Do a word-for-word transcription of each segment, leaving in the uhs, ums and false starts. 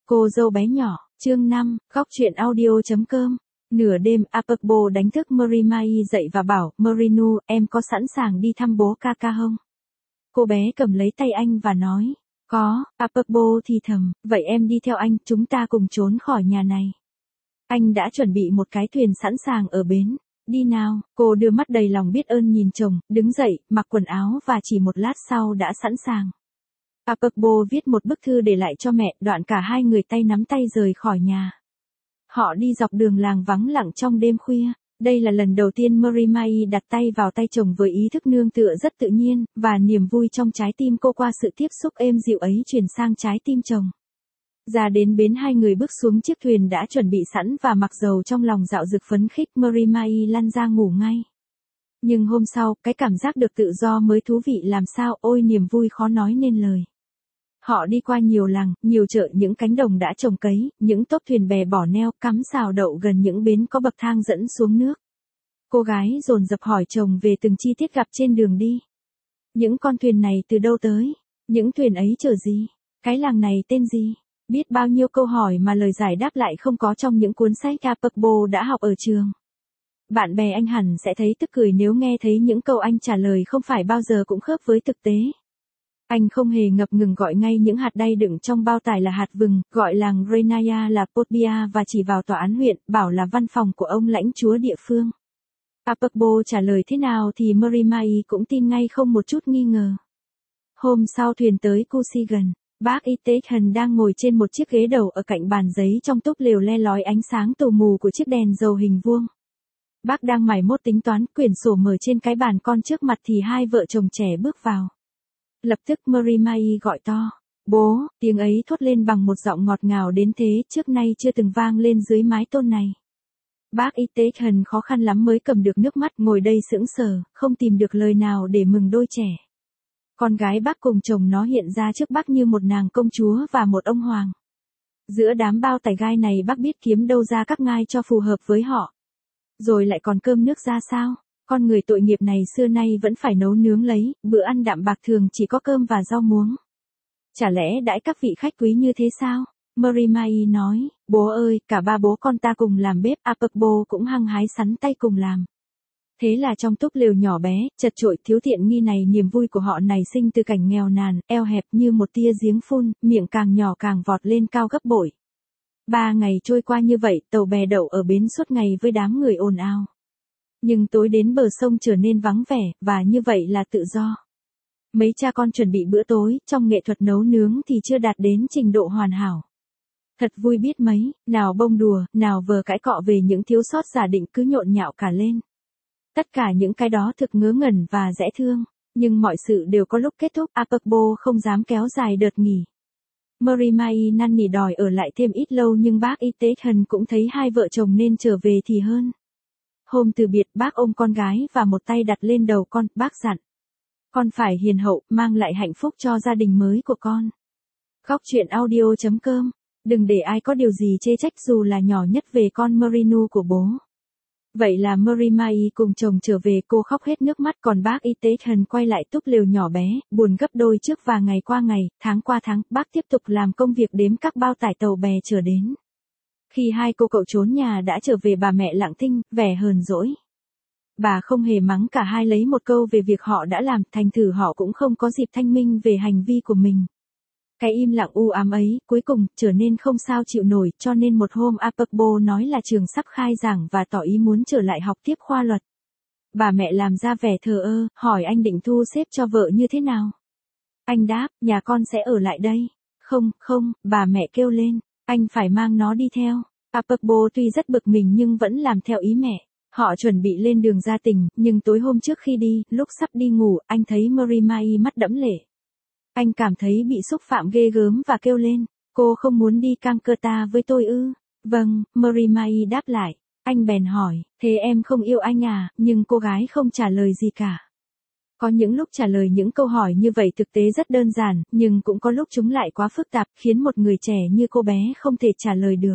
Cô dâu bé nhỏ, chương năm, góc chuyện audio.com. Nửa đêm Apokbo đánh thức Morimai dậy và bảo, Morinu, em có sẵn sàng đi thăm bố Kaka không? Cô bé cầm lấy tay anh và nói, có. Apokbo thì thầm, vậy em đi theo anh, chúng ta cùng trốn khỏi nhà này. Anh đã chuẩn bị một cái thuyền sẵn sàng ở bến. Đi nào, cô đưa mắt đầy lòng biết ơn nhìn chồng, đứng dậy, mặc quần áo và chỉ một lát sau đã sẵn sàng. Apokbo viết một bức thư để lại cho mẹ, đoạn cả hai người tay nắm tay rời khỏi nhà. Họ đi dọc đường làng vắng lặng trong đêm khuya. Đây là lần đầu tiên Morimai đặt tay vào tay chồng với ý thức nương tựa rất tự nhiên, và niềm vui trong trái tim cô qua sự tiếp xúc êm dịu ấy chuyển sang trái tim chồng. Ra đến bến hai người bước xuống chiếc thuyền đã chuẩn bị sẵn và mặc dầu trong lòng dạo dực phấn khích, Morimai lăn ra ngủ ngay. Nhưng hôm sau, cái cảm giác được tự do mới thú vị làm sao, ôi niềm vui khó nói nên lời. Họ đi qua nhiều làng, nhiều chợ, những cánh đồng đã trồng cấy, những tốp thuyền bè bỏ neo, cắm xào đậu gần những bến có bậc thang dẫn xuống nước. Cô gái dồn dập hỏi chồng về từng chi tiết gặp trên đường đi. Những con thuyền này từ đâu tới? Những thuyền ấy chở gì? Cái làng này tên gì? Biết bao nhiêu câu hỏi mà lời giải đáp lại không có trong những cuốn sách Apokbo đã học ở trường. Bạn bè anh hẳn sẽ thấy tức cười nếu nghe thấy những câu anh trả lời không phải bao giờ cũng khớp với thực tế. Anh không hề ngập ngừng gọi ngay những hạt đay đựng trong bao tải là hạt vừng, gọi làng Renaya là Potbia và chỉ vào tòa án huyện, bảo là văn phòng của ông lãnh chúa địa phương. Apokbo trả lời thế nào thì Morimai cũng tin ngay không một chút nghi ngờ. Hôm sau thuyền tới Kusigan, bác Itehan đang ngồi trên một chiếc ghế đầu ở cạnh bàn giấy trong túp lều le lói ánh sáng tù mù của chiếc đèn dầu hình vuông. Bác đang mải mốt tính toán, quyển sổ mở trên cái bàn con trước mặt thì hai vợ chồng trẻ bước vào. Lập tức Morimai gọi to, bố, tiếng ấy thốt lên bằng một giọng ngọt ngào đến thế trước nay chưa từng vang lên dưới mái tôn này. Bác Itehan khó khăn lắm mới cầm được nước mắt, ngồi đây sững sờ, không tìm được lời nào để mừng đôi trẻ. Con gái bác cùng chồng nó hiện ra trước bác như một nàng công chúa và một ông hoàng. Giữa đám bao tải gai này bác biết kiếm đâu ra các ngai cho phù hợp với họ. Rồi lại còn cơm nước ra sao? Con người tội nghiệp này xưa nay vẫn phải nấu nướng lấy, bữa ăn đạm bạc thường chỉ có cơm và rau muống. Chả lẽ đãi các vị khách quý như thế sao? Morimai nói, bố ơi, cả ba bố con ta cùng làm bếp, Apokbo cũng hăng hái sắn tay cùng làm. Thế là trong túp lều nhỏ bé, chật chội, thiếu tiện nghi này, niềm vui của họ nảy sinh từ cảnh nghèo nàn, eo hẹp như một tia giếng phun, miệng càng nhỏ càng vọt lên cao gấp bội. Ba ngày trôi qua như vậy, tàu bè đậu ở bến suốt ngày với đám người ồn ào. Nhưng tối đến bờ sông trở nên vắng vẻ, và như vậy là tự do. Mấy cha con chuẩn bị bữa tối, trong nghệ thuật nấu nướng thì chưa đạt đến trình độ hoàn hảo. Thật vui biết mấy, nào bông đùa, nào vờ cãi cọ về những thiếu sót giả định cứ nhộn nhạo cả lên. Tất cả những cái đó thực ngớ ngẩn và dễ thương, nhưng mọi sự đều có lúc kết thúc. Apokbo không dám kéo dài đợt nghỉ. Morimai năn nỉ đòi ở lại thêm ít lâu nhưng bác Itehan cũng thấy hai vợ chồng nên trở về thì hơn. Hôm từ biệt, bác ôm con gái và một tay đặt lên đầu con, bác dặn. Con phải hiền hậu, mang lại hạnh phúc cho gia đình mới của con. Góc chuyện audio.com. Đừng để ai có điều gì chê trách dù là nhỏ nhất về con Morinu của bố. Vậy là Morimai cùng chồng trở về, cô khóc hết nước mắt, còn bác Itehan quay lại túp lều nhỏ bé, buồn gấp đôi trước, và ngày qua ngày, tháng qua tháng, bác tiếp tục làm công việc đếm các bao tải tàu bè chờ đến. Khi hai cô cậu trốn nhà đã trở về, bà mẹ lặng thinh, vẻ hờn dỗi. Bà không hề mắng cả hai lấy một câu về việc họ đã làm, thành thử họ cũng không có dịp thanh minh về hành vi của mình. Cái im lặng u ám ấy, cuối cùng, trở nên không sao chịu nổi, cho nên một hôm Apokbo nói là trường sắp khai giảng và tỏ ý muốn trở lại học tiếp khoa luật. Bà mẹ làm ra vẻ thờ ơ, hỏi anh định thu xếp cho vợ như thế nào. Anh đáp, nhà con sẽ ở lại đây. Không, không, bà mẹ kêu lên, anh phải mang nó đi theo. Apokbo tuy rất bực mình nhưng vẫn làm theo ý mẹ. Họ chuẩn bị lên đường ra tỉnh, nhưng tối hôm trước khi đi, lúc sắp đi ngủ, anh thấy Morimai mắt đẫm lệ. Anh cảm thấy bị xúc phạm ghê gớm và kêu lên, cô không muốn đi Calcutta với tôi ư? Vâng, Morimai đáp lại. Anh bèn hỏi, thế em không yêu anh à? Nhưng cô gái không trả lời gì cả. Có những lúc trả lời những câu hỏi như vậy thực tế rất đơn giản, nhưng cũng có lúc chúng lại quá phức tạp, khiến một người trẻ như cô bé không thể trả lời được.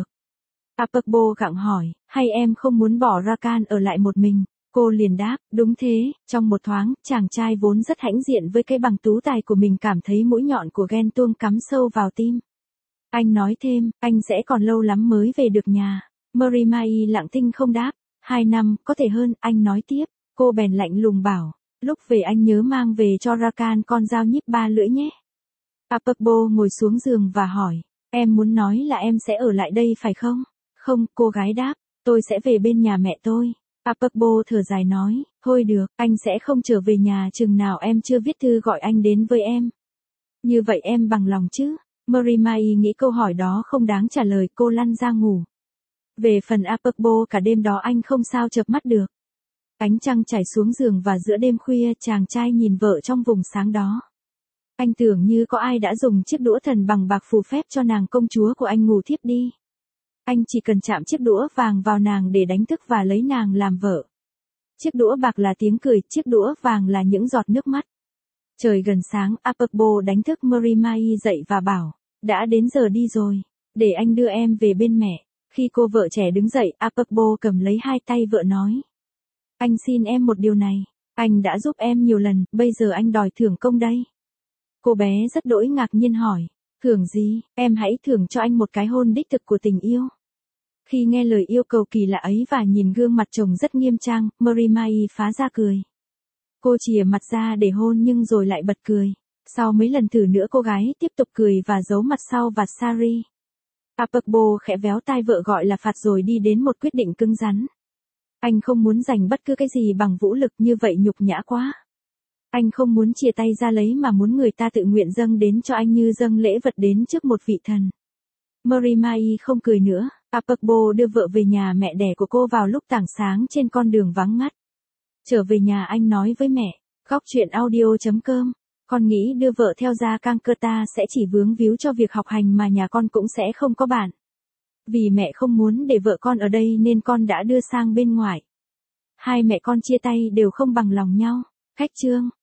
Apokbo gặng hỏi, hay em không muốn bỏ Rakan ở lại một mình? Cô liền đáp, đúng thế. Trong một thoáng, chàng trai vốn rất hãnh diện với cái bằng tú tài của mình cảm thấy mũi nhọn của ghen tuông cắm sâu vào tim. Anh nói thêm, anh sẽ còn lâu lắm mới về được nhà. Mary lặng thinh không đáp. Hai năm, có thể hơn, anh nói tiếp. Cô bèn lạnh lùng bảo, lúc về anh nhớ mang về cho Rakan con dao nhíp ba lưỡi nhé. Apokbo ngồi xuống giường và hỏi, em muốn nói là em sẽ ở lại đây phải không? Không, cô gái đáp, tôi sẽ về bên nhà mẹ tôi. Apokbo thở dài nói, thôi được, anh sẽ không trở về nhà chừng nào em chưa viết thư gọi anh đến với em. Như vậy em bằng lòng chứ? Mary nghĩ câu hỏi đó không đáng trả lời, cô lăn ra ngủ. Về phần Apokbo, cả đêm đó anh không sao chợp mắt được. Ánh trăng chảy xuống giường và giữa đêm khuya chàng trai nhìn vợ trong vùng sáng đó. Anh tưởng như có ai đã dùng chiếc đũa thần bằng bạc phù phép cho nàng công chúa của anh ngủ thiếp đi. Anh chỉ cần chạm chiếc đũa vàng vào nàng để đánh thức và lấy nàng làm vợ. Chiếc đũa bạc là tiếng cười, chiếc đũa vàng là những giọt nước mắt. Trời gần sáng, Apokbo đánh thức Mary dậy và bảo, đã đến giờ đi rồi, để anh đưa em về bên mẹ. Khi cô vợ trẻ đứng dậy, Apokbo cầm lấy hai tay vợ nói, anh xin em một điều này, anh đã giúp em nhiều lần, bây giờ anh đòi thưởng công đây. Cô bé rất đỗi ngạc nhiên hỏi, thưởng gì, em hãy thưởng cho anh một cái hôn đích thực của tình yêu. Khi nghe lời yêu cầu kỳ lạ ấy và nhìn gương mặt chồng rất nghiêm trang, Mary phá ra cười. Cô chìa mặt ra để hôn nhưng rồi lại bật cười. Sau mấy lần thử nữa cô gái tiếp tục cười và giấu mặt sau vạt sari. Apokbo khẽ véo tai vợ gọi là phạt rồi đi đến một quyết định cứng rắn. Anh không muốn giành bất cứ cái gì bằng vũ lực, như vậy nhục nhã quá. Anh không muốn chia tay ra lấy mà muốn người ta tự nguyện dâng đến cho anh như dâng lễ vật đến trước một vị thần. Mary không cười nữa. Apokbo đưa vợ về nhà mẹ đẻ của cô vào lúc tảng sáng trên con đường vắng ngắt. Trở về nhà anh nói với mẹ, góc chuyện audio chấm com, con nghĩ đưa vợ theo ra Calcutta sẽ chỉ vướng víu cho việc học hành mà nhà con cũng sẽ không có bạn. Vì mẹ không muốn để vợ con ở đây nên con đã đưa sang bên ngoài. Hai mẹ con chia tay đều không bằng lòng nhau. Khách chương.